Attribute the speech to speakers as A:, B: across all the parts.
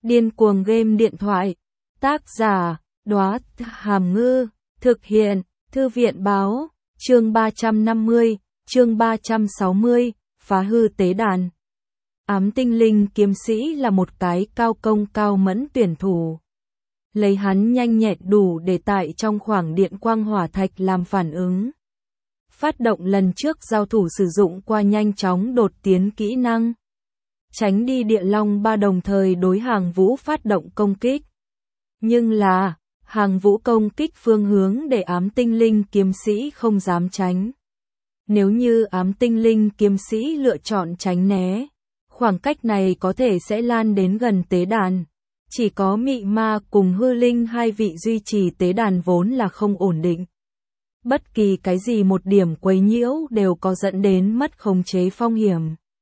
A: Điên cuồng game điện thoại. Tác giả, Đóa Hàm Ngư. Thực hiện, Thư viện báo. Chương 350, chương 360, phá hư tế đàn. Ám tinh linh kiếm sĩ là một cái cao công cao mẫn tuyển thủ. Lấy hắn nhanh nhẹn đủ để tại trong khoảng điện quang hỏa thạch làm phản ứng. Phát động lần trước giao thủ sử dụng qua nhanh chóng đột tiến kỹ năng. Tránh đi địa long ba đồng thời đối hàng vũ phát động công kích. Nhưng là, hàng vũ công kích phương hướng để ám tinh linh kiếm sĩ không dám tránh. Nếu như ám tinh linh kiếm sĩ lựa chọn tránh né, khoảng cách này có thể sẽ lan đến gần tế đàn. Chỉ có mị ma cùng hư linh hai vị duy trì tế đàn vốn là không ổn định. Bất kỳ cái gì một điểm quấy nhiễu đều có dẫn đến mất khống chế phong hiểm.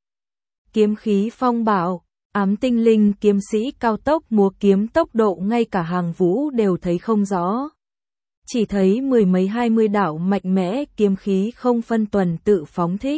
A: Kiếm khí phong bạo, ám tinh linh kiếm sĩ cao tốc múa kiếm tốc độ ngay cả hàng vũ đều thấy không rõ. Chỉ thấy mười mấy 20 đạo mạnh mẽ kiếm khí không phân tuần tự phóng thích.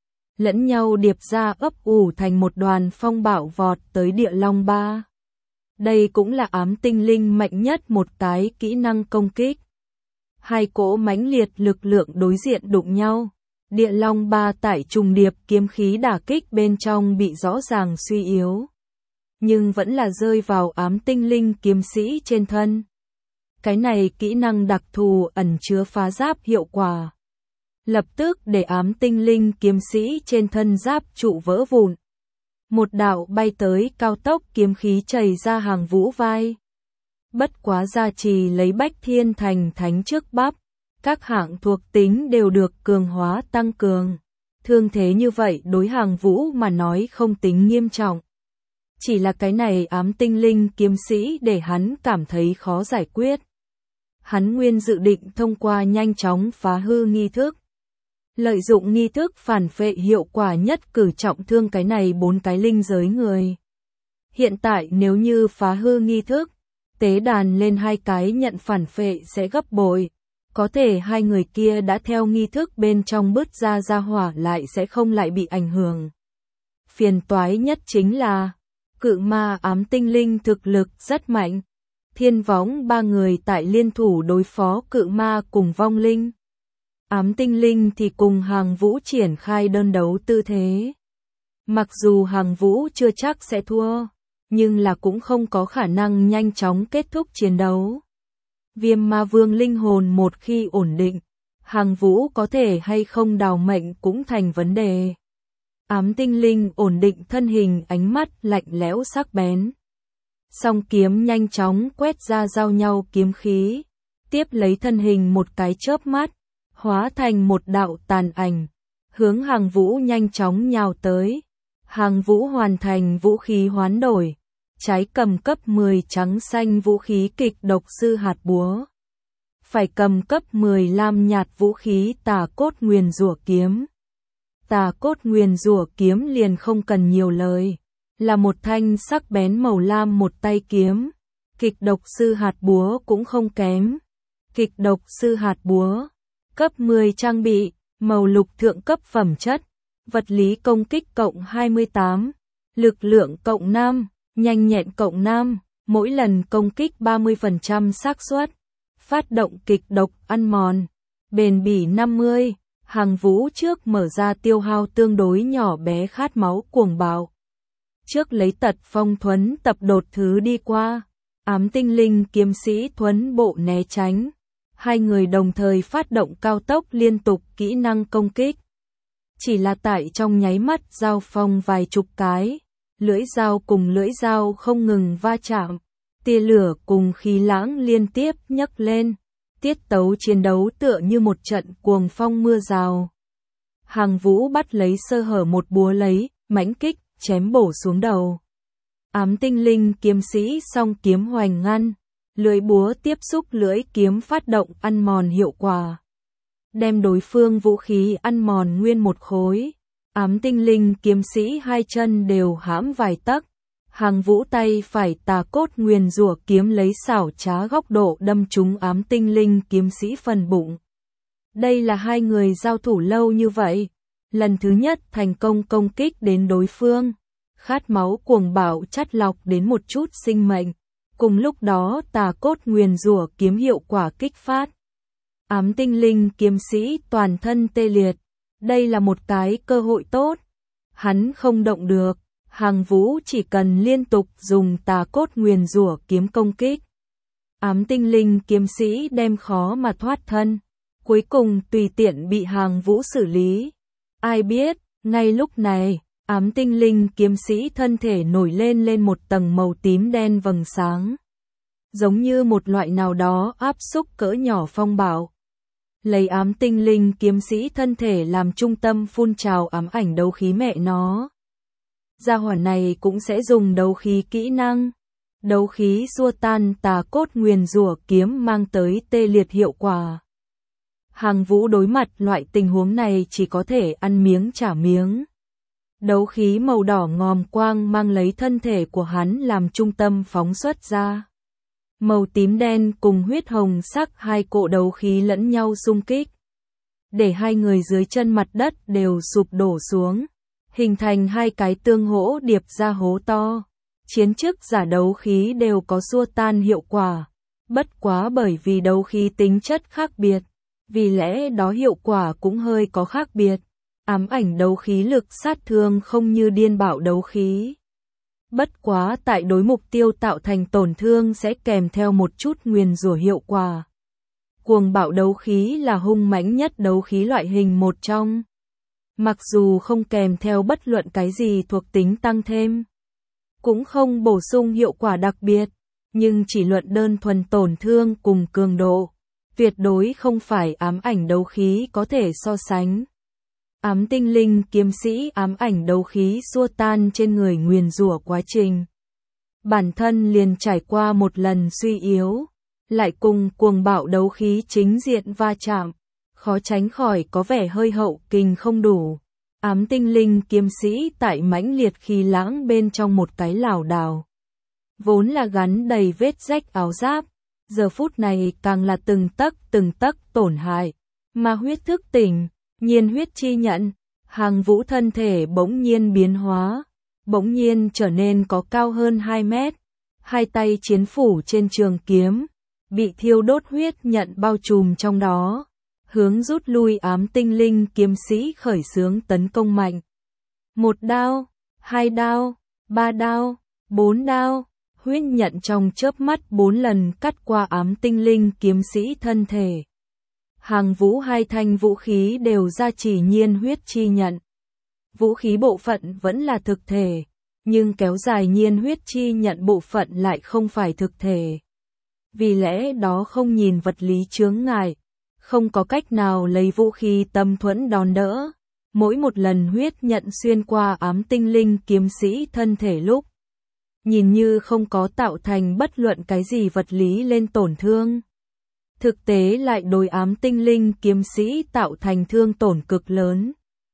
A: Lẫn nhau điệp ra ấp ủ thành một đoàn phong bạo vọt tới địa long ba. Đây cũng là ám tinh linh mạnh nhất một cái kỹ năng công kích. Hai cỗ mãnh liệt lực lượng đối diện đụng nhau. Địa long ba tải trùng điệp kiếm khí đả kích bên trong bị rõ ràng suy yếu. Nhưng vẫn là rơi vào ám tinh linh kiếm sĩ trên thân. Cái này kỹ năng đặc thù ẩn chứa phá giáp hiệu quả. Lập tức để ám tinh linh kiếm sĩ trên thân giáp trụ vỡ vụn. Một đạo bay tới cao tốc kiếm khí chảy ra hàng vũ vai. Bất quá gia trì lấy Bách Thiên Thành Thánh trước bắp. Các hạng thuộc tính đều được cường hóa tăng cường. Thương thế như vậy đối hàng vũ mà nói không tính nghiêm trọng. Chỉ là cái này ám tinh linh kiếm sĩ để hắn cảm thấy khó giải quyết. Hắn nguyên dự định thông qua nhanh chóng phá hư nghi thức. Lợi dụng nghi thức phản phệ hiệu quả nhất cử trọng thương cái này 4 cái linh giới người. Hiện tại nếu như phá hư nghi thức, tế đàn lên 2 cái nhận phản phệ sẽ gấp bội. Có thể hai người kia đã theo nghi thức bên trong bứt ra hỏa lại sẽ không lại bị ảnh hưởng. Phiền toái nhất chính là, cự ma ám tinh linh thực lực rất mạnh. Thiên võng 3 người tại liên thủ đối phó cự ma cùng vong linh. Ám tinh linh thì cùng hàng vũ triển khai đơn đấu tư thế. Mặc dù hàng vũ chưa chắc sẽ thua, nhưng là cũng không có khả năng nhanh chóng kết thúc chiến đấu. Viêm ma vương linh hồn một khi ổn định, hàng vũ có thể hay không đào mệnh cũng thành vấn đề. Ám tinh linh ổn định thân hình, ánh mắt lạnh lẽo sắc bén. Song kiếm nhanh chóng quét ra giao nhau kiếm khí, tiếp lấy thân hình một cái chớp mắt, hóa thành một đạo tàn ảnh, hướng hàng vũ nhanh chóng nhào tới. Hàng vũ hoàn thành vũ khí hoán đổi. Trái cầm cấp 10 trắng xanh vũ khí kịch độc sư hạt búa. Phải cầm cấp 10 lam nhạt vũ khí tà cốt nguyền rủa kiếm. Tà cốt nguyền rủa kiếm liền không cần nhiều lời. Là một thanh sắc bén màu lam một tay kiếm. Kịch độc sư hạt búa cũng không kém. Kịch độc sư hạt búa. Cấp 10 trang bị, màu lục thượng cấp phẩm chất. Vật lý công kích cộng 28. Lực lượng cộng 5. Nhanh nhẹn cộng 5, mỗi lần công kích 30% xác suất. Phát động kịch độc ăn mòn. Bền bỉ 50, hàng vũ trước mở ra tiêu hao tương đối nhỏ bé khát máu cuồng bạo. Trước lấy tật phong thuấn tập đột thứ đi qua. Ám tinh linh kiếm sĩ thuấn bộ né tránh. Hai người đồng thời phát động cao tốc liên tục kỹ năng công kích. Chỉ là tại trong nháy mắt giao phong vài chục cái. Lưỡi dao cùng lưỡi dao không ngừng va chạm, tia lửa cùng khí lãng liên tiếp nhấc lên, tiết tấu chiến đấu tựa như một trận cuồng phong mưa rào. Hàng vũ bắt lấy sơ hở một búa lấy, mãnh kích, chém bổ xuống đầu. Ám tinh linh kiếm sĩ song kiếm hoành ngăn, lưỡi búa tiếp xúc lưỡi kiếm phát động ăn mòn hiệu quả. Đem đối phương vũ khí ăn mòn nguyên một khối. Ám tinh linh kiếm sĩ hai chân đều hãm vài tấc. Hàng vũ tay phải tà cốt nguyền rủa kiếm lấy xảo trá góc độ đâm trúng ám tinh linh kiếm sĩ phần bụng. Đây là hai người giao thủ lâu như vậy. Lần thứ nhất thành công công kích đến đối phương. khát máu cuồng bạo chắt lọc đến một chút sinh mệnh. Cùng lúc đó tà cốt nguyền rủa kiếm hiệu quả kích phát. Ám tinh linh kiếm sĩ toàn thân tê liệt. Đây là một cái cơ hội tốt. Hắn không động được. Hàng Vũ chỉ cần liên tục dùng tà cốt nguyền rủa kiếm công kích. Ám tinh linh kiếm sĩ đem khó mà thoát thân. Cuối cùng tùy tiện bị Hàng Vũ xử lý. Ai biết, ngay lúc này, ám tinh linh kiếm sĩ thân thể nổi lên một tầng màu tím đen vầng sáng. Giống như một loại nào đó áp xúc cỡ nhỏ phong bạo. Lấy ám tinh linh kiếm sĩ thân thể làm trung tâm phun trào ám ảnh đấu khí mẹ nó. Gia hỏa này cũng sẽ dùng đấu khí kỹ năng. Đấu khí xua tan tà cốt nguyền rủa kiếm mang tới tê liệt hiệu quả. Hàng Vũ đối mặt loại tình huống này chỉ có thể ăn miếng trả miếng. Đấu khí màu đỏ ngòm quang mang lấy thân thể của hắn làm trung tâm phóng xuất ra. Màu tím đen cùng huyết hồng sắc hai cỗ đấu khí lẫn nhau xung kích. Để hai người dưới chân mặt đất đều sụp đổ xuống. Hình thành hai cái tương hỗ điệp ra hố to. Chiến chức giả đấu khí đều có xua tan hiệu quả. Bất quá bởi vì đấu khí tính chất khác biệt. Vì lẽ đó hiệu quả cũng hơi có khác biệt. Ám ảnh đấu khí lực sát thương không như điên bạo đấu khí. Bất quá tại đối mục tiêu tạo thành tổn thương sẽ kèm theo một chút nguyền rủa hiệu quả. Cuồng bạo đấu khí là hung mãnh nhất đấu khí loại hình một trong. Mặc dù không kèm theo bất luận cái gì thuộc tính tăng thêm, cũng không bổ sung hiệu quả đặc biệt, nhưng chỉ luận đơn thuần tổn thương cùng cường độ, tuyệt đối không phải ám ảnh đấu khí có thể so sánh. Ám tinh linh kiếm sĩ ám ảnh đấu khí xua tan trên người nguyền rủa quá trình. Bản thân liền trải qua một lần suy yếu, lại cùng cuồng bạo đấu khí chính diện va chạm, khó tránh khỏi có vẻ hơi hậu kình không đủ. Ám tinh linh kiếm sĩ tại mãnh liệt khí lãng bên trong một cái lảo đảo. Vốn là gắn đầy vết rách áo giáp, giờ phút này càng là từng tấc tổn hại. Mà huyết thức tỉnh, nhiên huyết chi nhận, Hàng Vũ thân thể bỗng nhiên biến hóa, bỗng nhiên trở nên có cao hơn 2 mét. Hai tay chiến phủ trên trường kiếm, bị thiêu đốt huyết nhận bao trùm trong đó. Hướng rút lui ám tinh linh kiếm sĩ khởi xướng tấn công mạnh. 1 đao, 2 đao, 3 đao, 4 đao, huyết nhận trong chớp mắt 4 lần cắt qua ám tinh linh kiếm sĩ thân thể. Hàng Vũ hai thanh vũ khí đều gia trì nhiên huyết chi nhận. Vũ khí bộ phận vẫn là thực thể, nhưng kéo dài nhiên huyết chi nhận bộ phận lại không phải thực thể. Vì lẽ đó không nhìn vật lý chướng ngại. Không có cách nào lấy vũ khí tâm thuẫn đòn đỡ. Mỗi một lần huyết nhận xuyên qua ám tinh linh kiếm sĩ thân thể lúc, nhìn như không có tạo thành bất luận cái gì vật lý lên tổn thương. Thực tế lại đối ám tinh linh kiếm sĩ tạo thành thương tổn cực lớn.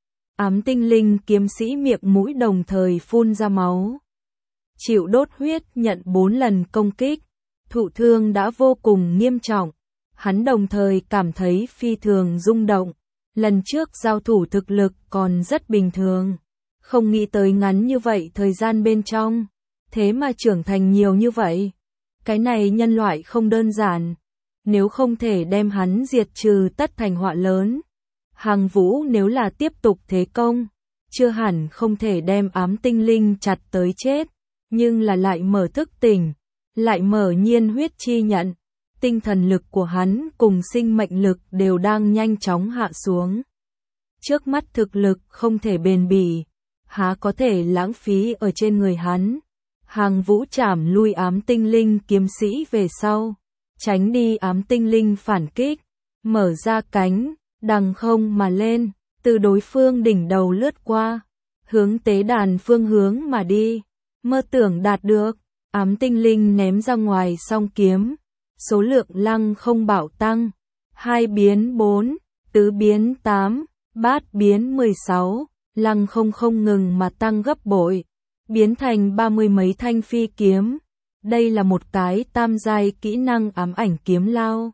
A: Ám tinh linh kiếm sĩ miệng mũi đồng thời phun ra máu. Chịu đốt huyết nhận 4 lần công kích, thụ thương đã vô cùng nghiêm trọng. Hắn đồng thời cảm thấy phi thường rung động. Lần trước giao thủ thực lực còn rất bình thường. Không nghĩ tới ngắn như vậy thời gian bên trong. Thế mà trưởng thành nhiều như vậy. Cái này nhân loại không đơn giản. Nếu không thể đem hắn diệt trừ tất thành họa lớn. Hàng Vũ nếu là tiếp tục thế công, chưa hẳn không thể đem ám tinh linh chặt tới chết. Nhưng là lại mở thức tỉnh, lại mở nhiên huyết chi nhận. Tinh thần lực của hắn cùng sinh mệnh lực đều đang nhanh chóng hạ xuống. Trước mắt thực lực không thể bền bỉ, há có thể lãng phí ở trên người hắn. Hàng Vũ chảm lui ám tinh linh kiếm sĩ về sau, tránh đi ám tinh linh phản kích, mở ra cánh, đằng không mà lên, từ đối phương đỉnh đầu lướt qua, hướng tế đàn phương hướng mà đi, mơ tưởng đạt được. Ám tinh linh ném ra ngoài song kiếm. Số lượng lăng không bạo tăng, 2 biến 4, tứ biến 8, bát biến 16, lăng không ngừng mà tăng gấp bội, biến thành 30 mấy thanh phi kiếm. Đây là một cái tam giai kỹ năng ám ảnh kiếm lao.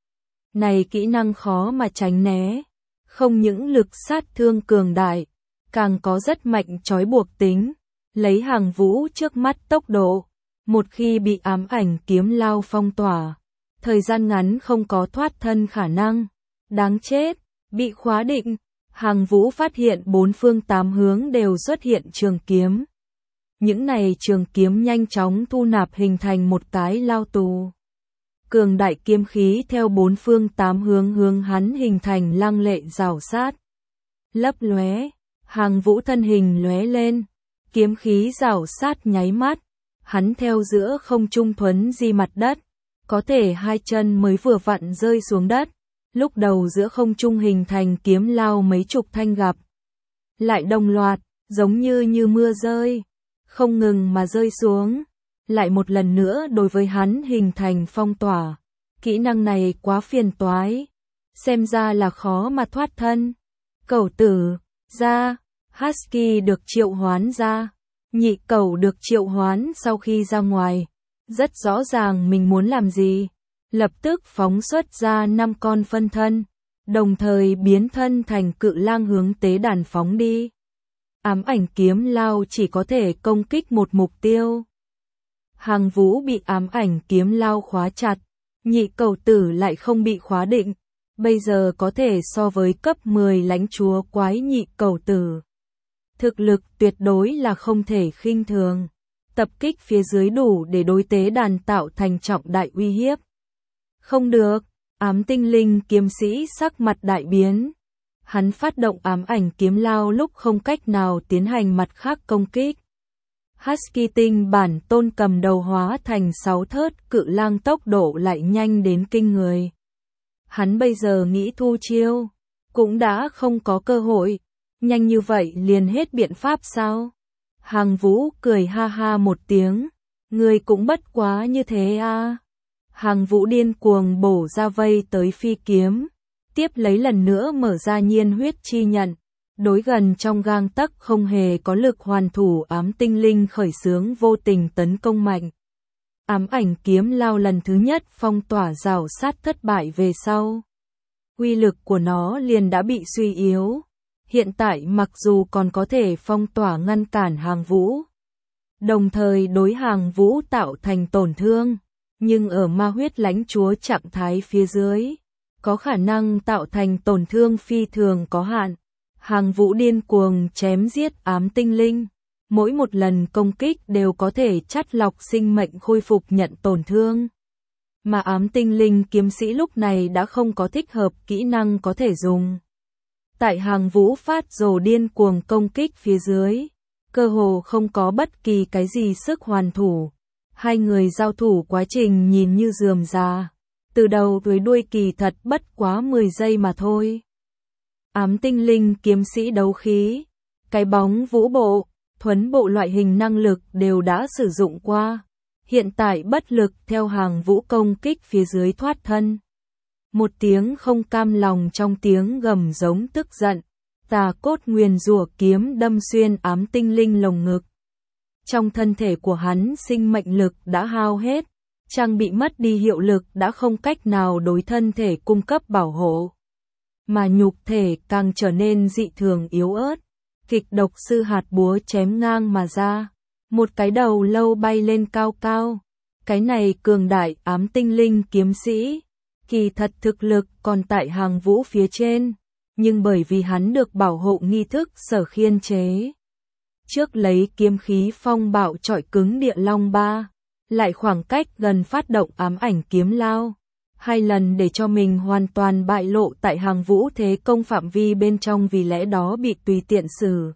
A: Này kỹ năng khó mà tránh né, không những lực sát thương cường đại, càng có rất mạnh trói buộc tính. lấy Hàng Vũ trước mắt tốc độ, một khi bị ám ảnh kiếm lao phong tỏa, thời gian ngắn không có thoát thân khả năng. Đáng chết, bị khóa định. Hàng Vũ phát hiện bốn phương tám hướng đều xuất hiện trường kiếm. Những này trường kiếm nhanh chóng thu nạp hình thành một cái lao tù. Cường đại kiếm khí theo bốn phương tám hướng hướng hắn hình thành lăng lệ rào sát. Lấp lóe, Hàng Vũ thân hình lóe lên, kiếm khí rào sát nháy mắt, hắn theo giữa không trung thuấn di mặt đất, có thể hai chân mới vừa vặn rơi xuống đất, lúc đầu giữa không trung hình thành kiếm lao mấy chục thanh gặp. Lại đồng loạt, giống như mưa rơi, không ngừng mà rơi xuống, lại một lần nữa đối với hắn hình thành phong tỏa. Kỹ năng này quá phiền toái, xem ra là khó mà thoát thân. Cẩu tử, ra, Husky được triệu hoán ra, nhị cẩu được triệu hoán sau khi ra ngoài, rất rõ ràng mình muốn làm gì, lập tức phóng xuất ra 5 con phân thân, đồng thời biến thân thành cự lang hướng tế đàn phóng đi. Ám ảnh kiếm lao chỉ có thể công kích một mục tiêu. Hàng Vũ bị ám ảnh kiếm lao khóa chặt, nhị cẩu tử lại không bị khóa định, bây giờ có thể so với cấp 10 lãnh chúa quái nhị cẩu tử. Thực lực tuyệt đối là không thể khinh thường, tập kích phía dưới đủ để đối tế đàn tạo thành trọng đại uy hiếp. Không được, ám tinh linh kiếm sĩ sắc mặt đại biến. Hắn phát động ám ảnh kiếm lao lúc không cách nào tiến hành mặt khác công kích. Husky tinh bản tôn cầm đầu hóa thành 6 thớt cự lang, tốc độ lại nhanh đến kinh người. Hắn bây giờ nghĩ thu chiêu, cũng đã không có cơ hội. Nhanh như vậy liền hết biện pháp sao? Hàng Vũ cười ha ha một tiếng. Người cũng bất quá như thế à? Hàng Vũ điên cuồng bổ ra vây tới phi kiếm. Tiếp lấy lần nữa mở ra nhiên huyết chi nhận. Đối gần trong gang tấc không hề có lực hoàn thủ ám tinh linh khởi xướng vô tình tấn công mạnh. Ám ảnh kiếm lao lần thứ nhất phong tỏa rào sát thất bại về sau. Uy lực của nó liền đã bị suy yếu. Hiện tại mặc dù còn có thể phong tỏa ngăn cản Hàng Vũ, đồng thời đối Hàng Vũ tạo thành tổn thương, nhưng ở ma huyết lãnh chúa trạng thái phía dưới, có khả năng tạo thành tổn thương phi thường có hạn. Hàng Vũ điên cuồng chém giết ám tinh linh, mỗi một lần công kích đều có thể chắt lọc sinh mệnh khôi phục nhận tổn thương. Mà ám tinh linh kiếm sĩ lúc này đã không có thích hợp kỹ năng có thể dùng. Tại Hàng Vũ phát rồ điên cuồng công kích phía dưới, cơ hồ không có bất kỳ cái gì sức hoàn thủ. Hai người giao thủ quá trình nhìn như rườm rà, từ đầu tới đuôi kỳ thật bất quá 10 giây mà thôi. Ám tinh linh kiếm sĩ đấu khí, cái bóng vũ bộ, thuấn bộ loại hình năng lực đều đã sử dụng qua, hiện tại bất lực theo Hàng Vũ công kích phía dưới thoát thân. Một tiếng không cam lòng trong tiếng gầm giống tức giận, tà cốt nguyền rủa kiếm đâm xuyên ám tinh linh lồng ngực. Trong thân thể của hắn sinh mệnh lực đã hao hết, trang bị mất đi hiệu lực đã không cách nào đối thân thể cung cấp bảo hộ. Mà nhục thể càng trở nên dị thường yếu ớt, kịch độc sư hạt búa chém ngang mà ra, một cái đầu lâu bay lên cao cao. Cái này cường đại ám tinh linh kiếm sĩ, kỳ thật thực lực còn tại Hàng Vũ phía trên, nhưng bởi vì hắn được bảo hộ nghi thức sở khiên chế. Trước lấy kiếm khí phong bạo chọi cứng địa long ba, lại khoảng cách gần phát động ám ảnh kiếm lao, 2 lần để cho mình hoàn toàn bại lộ tại Hàng Vũ thế công phạm vi bên trong, vì lẽ đó bị tùy tiện xử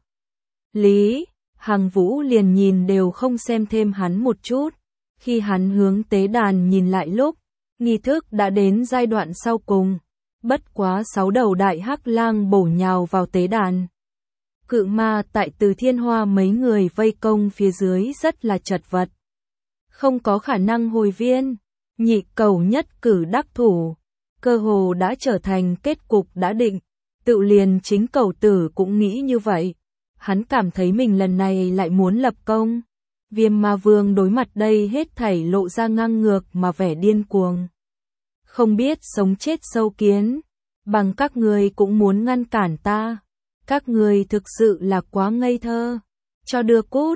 A: lý. Hàng Vũ liền nhìn đều không xem thêm hắn một chút. Khi hắn hướng tế đàn nhìn lại lúc, nghi thức đã đến giai đoạn sau cùng, bất quá 6 đầu đại hắc lang bổ nhào vào tế đàn. Cự ma tại Từ Thiên Hoa mấy người vây công phía dưới rất là chật vật, không có khả năng hồi viên. Nhị cẩu nhất cử đắc thủ, cơ hồ đã trở thành kết cục đã định. Tự liền chính cẩu tử cũng nghĩ như vậy, hắn cảm thấy mình lần này lại muốn lập công. Viêm ma vương đối mặt đây hết thảy lộ ra ngang ngược mà vẻ điên cuồng. Không biết sống chết sâu kiến, bằng các ngươi cũng muốn ngăn cản ta. Các ngươi thực sự là quá ngây thơ. Cho đưa cút,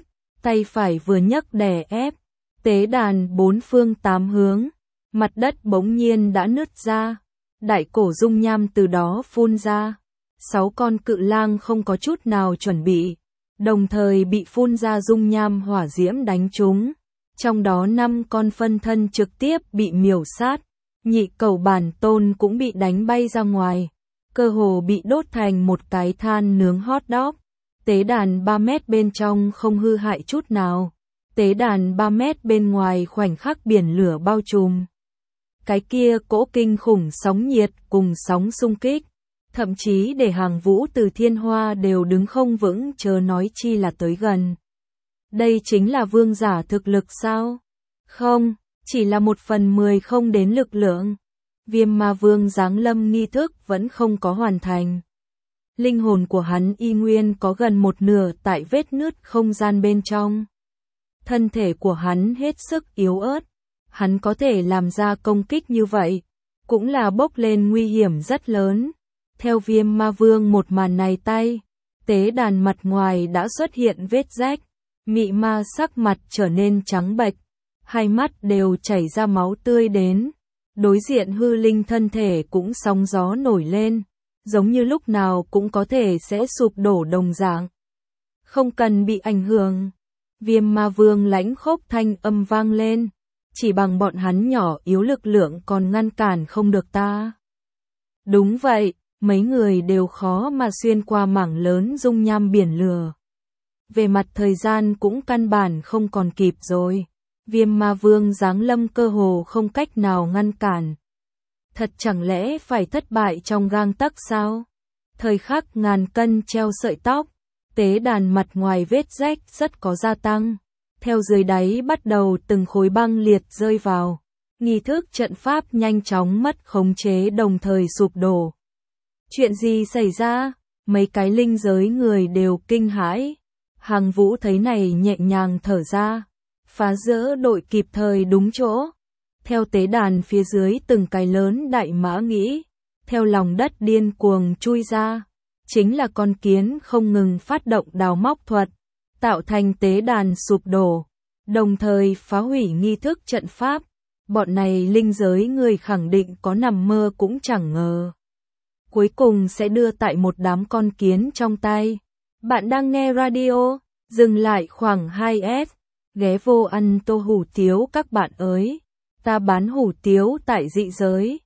A: tay phải vừa nhấc đè ép, tế đàn bốn phương tám hướng, mặt đất bỗng nhiên đã nứt ra, đại cổ dung nham từ đó phun ra. 6 con cự lang không có chút nào chuẩn bị, đồng thời bị phun ra dung nham hỏa diễm đánh trúng. Trong đó 5 con phân thân trực tiếp bị miểu sát, nhị cầu bản tôn cũng bị đánh bay ra ngoài, cơ hồ bị đốt thành một cái than nướng hot dog. Tế đàn 3 mét bên trong không hư hại chút nào, tế đàn 3 mét bên ngoài khoảnh khắc biển lửa bao trùm. Cái kia cỗ kinh khủng sóng nhiệt cùng sóng xung kích, thậm chí để Hàng Vũ từ Thiên Hoa đều đứng không vững chớ nói chi là tới gần. Đây chính là vương giả thực lực sao? Không, chỉ là 1/10 không đến lực lượng. Viêm ma vương giáng lâm nghi thức vẫn không có hoàn thành. Linh hồn của hắn y nguyên có gần một nửa tại vết nứt không gian bên trong. Thân thể của hắn hết sức yếu ớt. Hắn có thể làm ra công kích như vậy, cũng là bốc lên nguy hiểm rất lớn. Theo viêm ma vương một màn này tay, tế đàn mặt ngoài đã xuất hiện vết rách, mị ma sắc mặt trở nên trắng bệch, hai mắt đều chảy ra máu tươi đến. Đối diện hư linh thân thể cũng sóng gió nổi lên, giống như lúc nào cũng có thể sẽ sụp đổ đồng dạng. Không cần bị ảnh hưởng. Viêm ma vương lãnh khốc thanh âm vang lên. Chỉ bằng bọn hắn nhỏ yếu lực lượng còn ngăn cản không được ta. Đúng vậy, mấy người đều khó mà xuyên qua mảng lớn dung nham biển lửa. Về mặt thời gian cũng căn bản không còn kịp rồi. Viêm ma vương giáng lâm cơ hồ không cách nào ngăn cản. Thật chẳng lẽ phải thất bại trong gang tấc sao? Thời khắc ngàn cân treo sợi tóc, tế đàn mặt ngoài vết rách rất có gia tăng. Theo dưới đáy bắt đầu từng khối băng liệt rơi vào. Nghi thức trận pháp nhanh chóng mất khống chế đồng thời sụp đổ. Chuyện gì xảy ra? Mấy cái linh giới người đều kinh hãi. Hàng Vũ thấy này nhẹ nhàng thở ra. Phá rỡ đội kịp thời đúng chỗ. Theo tế đàn phía dưới từng cái lớn đại mã nghĩ. Theo lòng đất điên cuồng chui ra. Chính là con kiến không ngừng phát động đào móc thuật. Tạo thành tế đàn sụp đổ, đồng thời phá hủy nghi thức trận pháp. Bọn này linh giới người khẳng định có nằm mơ cũng chẳng ngờ. Cuối cùng sẽ đưa tại một đám con kiến trong tay. Bạn đang nghe radio, dừng lại khoảng 2S, ghé vô ăn tô hủ tiếu các bạn ơi. Ta bán hủ tiếu tại dị giới.